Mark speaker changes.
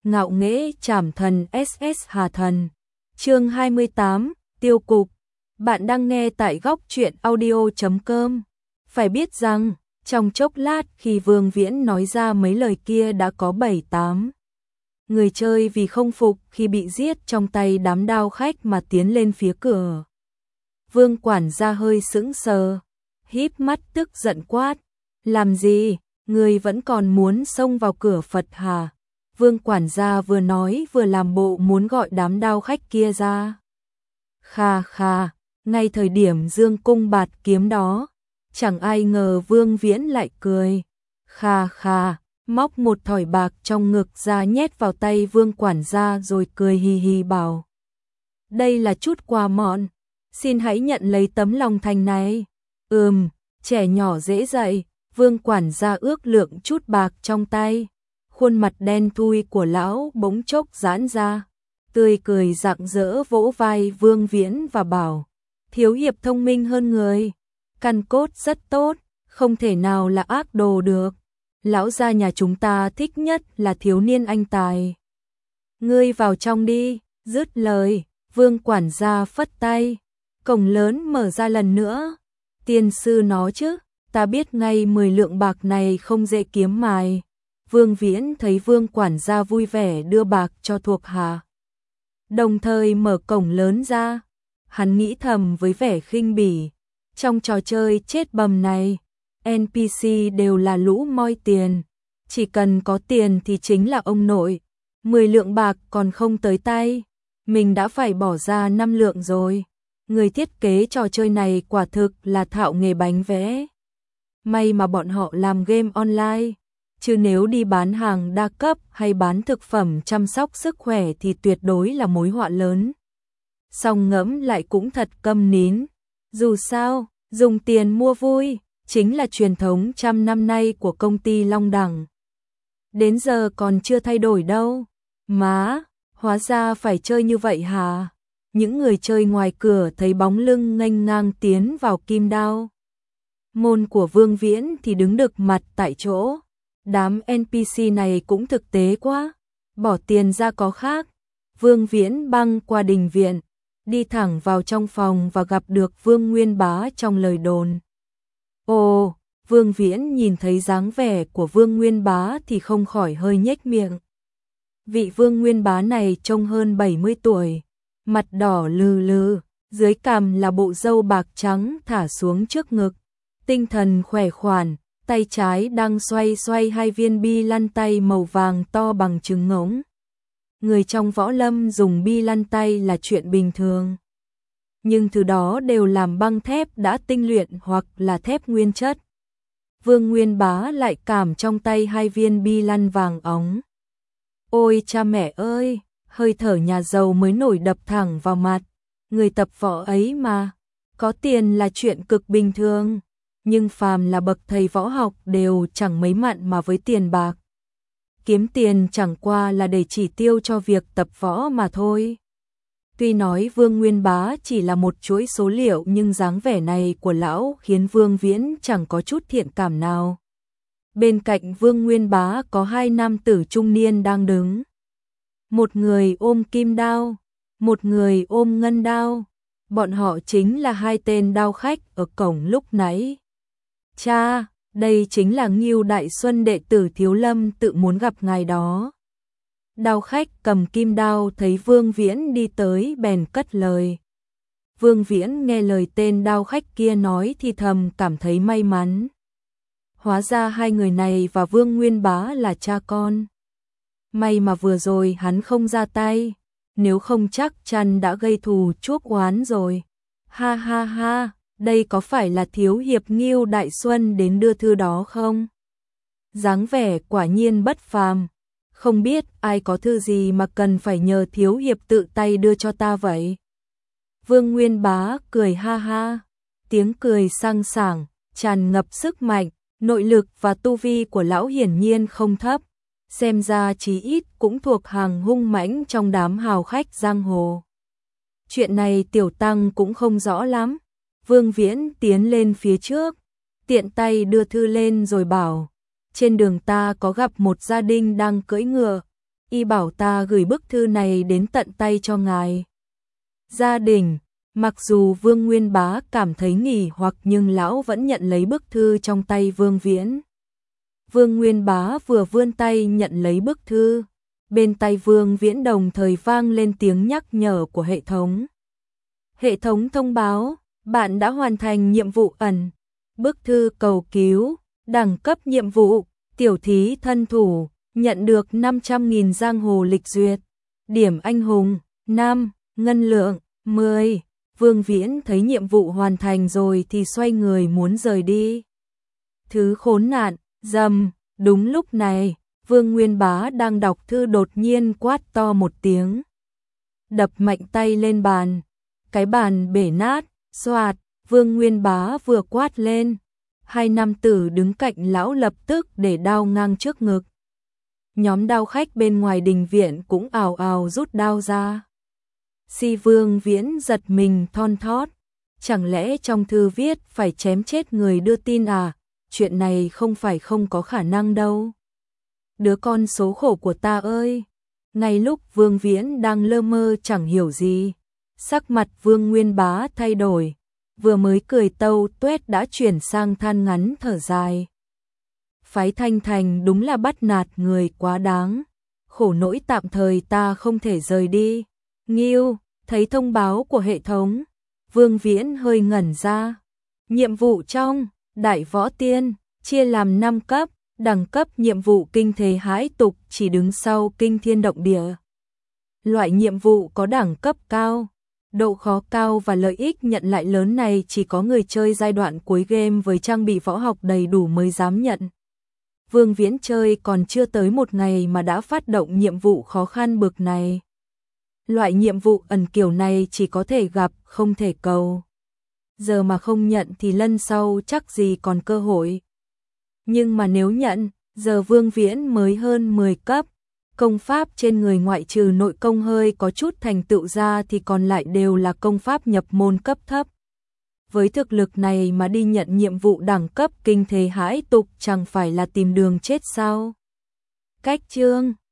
Speaker 1: ngạo nghễ trảm thần SS Hà Thần. Chương 28, tiêu cục. Bạn đang nghe tại góc truyện audio.com. Phải biết rằng, trong chốc lát khi Vương Viễn nói ra mấy lời kia đã có 7-8 người chơi vì không phục khi bị giết trong tay đám đao khách mà tiến lên phía cửa. Vương quản gia hơi sững sờ, híp mắt tức giận quát, làm gì, người vẫn còn muốn xông vào cửa Phật hả? Vương quản gia vừa nói vừa làm bộ muốn gọi đám đao khách kia ra. Kha kha, ngay thời điểm dương cung bạt kiếm đó, chẳng ai ngờ Vương Viễn lại cười. Kha kha, móc một thỏi bạc trong ngực ra nhét vào tay Vương quản gia rồi cười hì hì bảo. Đây là chút quà mọn, xin hãy nhận lấy tấm lòng thành này. Trẻ nhỏ dễ dạy, Vương quản gia ước lượng chút bạc trong tay. Khuôn mặt đen thui của lão bỗng chốc giãn ra, tươi cười rạng rỡ vỗ vai Vương Viễn và bảo, thiếu hiệp thông minh hơn người, căn cốt rất tốt, không thể nào là ác đồ được. Lão gia nhà chúng ta thích nhất là thiếu niên anh tài. Ngươi vào trong đi, dứt lời, Vương quản gia phất tay, cổng lớn mở ra lần nữa. Tiên sư nói chứ, ta biết ngay 10 lượng bạc này không dễ kiếm mài. Vương Viễn thấy Vương quản gia vui vẻ đưa bạc cho thuộc hạ, đồng thời mở cổng lớn ra. Hắn nghĩ thầm với vẻ khinh bỉ, trong trò chơi chết bầm này, NPC đều là lũ moi tiền, chỉ cần có tiền thì chính là ông nội. 10 lượng bạc còn không tới tay, mình đã phải bỏ ra 5 lượng rồi. Người thiết kế trò chơi này quả thực là thạo nghề bánh vẽ. May mà bọn họ làm game online, chứ nếu đi bán hàng đa cấp hay bán thực phẩm chăm sóc sức khỏe thì tuyệt đối là mối họa lớn. Song ngẫm lại cũng thật câm nín, dù sao, dùng tiền mua vui chính là truyền thống trăm năm nay của công ty Long Đẳng. Đến giờ còn chưa thay đổi đâu. Má, hóa ra phải chơi như vậy hả? Những người chơi ngoài cửa thấy bóng lưng nghênh ngang tiến vào Kim Đao môn của Vương Viễn thì đứng đực mặt tại chỗ. Đám NPC này cũng thực tế quá, bỏ tiền ra có khác. Vương Viễn băng qua đình viện, đi thẳng vào trong phòng và gặp được Vương Nguyên Bá trong lời đồn. Ồ, Vương Viễn nhìn thấy dáng vẻ của Vương Nguyên Bá thì không khỏi hơi nhếch miệng. Vị Vương Nguyên Bá này trông hơn 70 tuổi, mặt đỏ lừ lừ, dưới cằm là bộ râu bạc trắng thả xuống trước ngực, tinh thần khỏe khoắn, tay trái đang xoay xoay hai viên bi lăn tay màu vàng to bằng trứng ngỗng. Người trong võ lâm dùng bi lăn tay là chuyện bình thường, nhưng thứ đó đều làm băng thép đã tinh luyện hoặc là thép nguyên chất. Vương Nguyên Bá lại cảm trong tay hai viên bi lăn vàng óng. Ôi cha mẹ ơi, hơi thở nhà giàu mới nổi đập thẳng vào mặt. Người tập võ ấy mà, có tiền là chuyện cực bình thường, nhưng phàm là bậc thầy võ học đều chẳng mấy mặn mà với tiền bạc. Kiếm tiền chẳng qua là để chỉ tiêu cho việc tập võ mà thôi. Tuy nói Vương Nguyên Bá chỉ là một chuỗi số liệu nhưng dáng vẻ này của lão khiến Vương Viễn chẳng có chút thiện cảm nào. Bên cạnh Vương Nguyên Bá có hai nam tử trung niên đang đứng. Một người ôm kim đao, một người ôm ngân đao. Bọn họ chính là hai tên đao khách ở cổng lúc nãy. Cha, đây chính là Ngưu Đại Xuân đệ tử Thiếu Lâm tự muốn gặp ngài đó. Đao khách cầm kim đao thấy Vương Viễn đi tới bèn cất lời. Vương Viễn nghe lời tên đao khách kia nói thì thầm cảm thấy may mắn. Hóa ra hai người này và Vương Nguyên Bá là cha con. May mà vừa rồi hắn không ra tay, nếu không chắc chắn đã gây thù chuốc oán rồi. Ha ha ha, đây có phải là thiếu hiệp Ngưu Đại Xuân đến đưa thư đó không? Dáng vẻ quả nhiên bất phàm. Không biết ai có thư gì mà cần phải nhờ thiếu hiệp tự tay đưa cho ta vậy? Vương Nguyên Bá cười ha ha, tiếng cười sang sảng, tràn ngập sức mạnh, nội lực và tu vi của lão hiển nhiên không thấp, xem ra chí ít cũng thuộc hàng hung mãnh trong đám hào khách giang hồ. Chuyện này tiểu tăng cũng không rõ lắm. Vương Viễn tiến lên phía trước, tiện tay đưa thư lên rồi bảo, trên đường ta có gặp một gia đình đang cưỡi ngựa, y bảo ta gửi bức thư này đến tận tay cho ngài. Gia đình, mặc dù Vương Nguyên Bá cảm thấy nghỉ hoặc nhưng lão vẫn nhận lấy bức thư trong tay Vương Viễn. Vương Nguyên Bá vừa vươn tay nhận lấy bức thư, bên tay Vương Viễn đồng thời vang lên tiếng nhắc nhở của hệ thống. Hệ thống thông báo, bạn đã hoàn thành nhiệm vụ ẩn. Bức thư cầu cứu, đẳng cấp nhiệm vụ, tiểu thí thân thủ, nhận được 500.000 giang hồ lịch duyệt. Điểm anh hùng, 5, ngân lượng, 10. Vương Viễn thấy nhiệm vụ hoàn thành rồi thì xoay người muốn rời đi. Thứ khốn nạn, dầm, đúng lúc này, Vương Nguyên Bá đang đọc thư đột nhiên quát to một tiếng. Đập mạnh tay lên bàn, cái bàn bể nát, xoạt, Vương Nguyên Bá vừa quát lên. Hai nam tử đứng cạnh lão lập tức để đao ngang trước ngực. Nhóm đao khách bên ngoài đình viện cũng ào ào rút đao ra. Vương Viễn giật mình thon thót. Chẳng lẽ trong thư viết phải chém chết người đưa tin à? Chuyện này không phải không có khả năng đâu. Đứa con số khổ của ta ơi! Ngay lúc Vương Viễn đang lơ mơ chẳng hiểu gì, sắc mặt Vương Nguyên Bá thay đổi. Vừa mới cười tâu tuét đã chuyển sang than ngắn thở dài. Phái Thanh Thành đúng là bắt nạt người quá đáng. Khổ nỗi tạm thời ta không thể rời đi. Nghiêu, thấy thông báo của hệ thống, Vương Viễn hơi ngẩn ra. Nhiệm vụ trong Đại Võ Tiên chia làm 5 cấp, đẳng cấp nhiệm vụ kinh thế hãi tục chỉ đứng sau kinh thiên động địa. Loại nhiệm vụ có đẳng cấp cao, độ khó cao và lợi ích nhận lại lớn này chỉ có người chơi giai đoạn cuối game với trang bị võ học đầy đủ mới dám nhận. Vương Viễn chơi còn chưa tới một ngày mà đã phát động nhiệm vụ khó khăn bực này. Loại nhiệm vụ ẩn kiểu này chỉ có thể gặp, không thể cầu. Giờ mà không nhận thì lần sau chắc gì còn cơ hội. Nhưng mà nếu nhận, giờ Vương Viễn mới hơn 10 cấp. Công pháp trên người ngoại trừ nội công hơi có chút thành tựu ra thì còn lại đều là công pháp nhập môn cấp thấp. Với thực lực này mà đi nhận nhiệm vụ đẳng cấp kinh thế hãi tục chẳng phải là tìm đường chết sao? Cách chương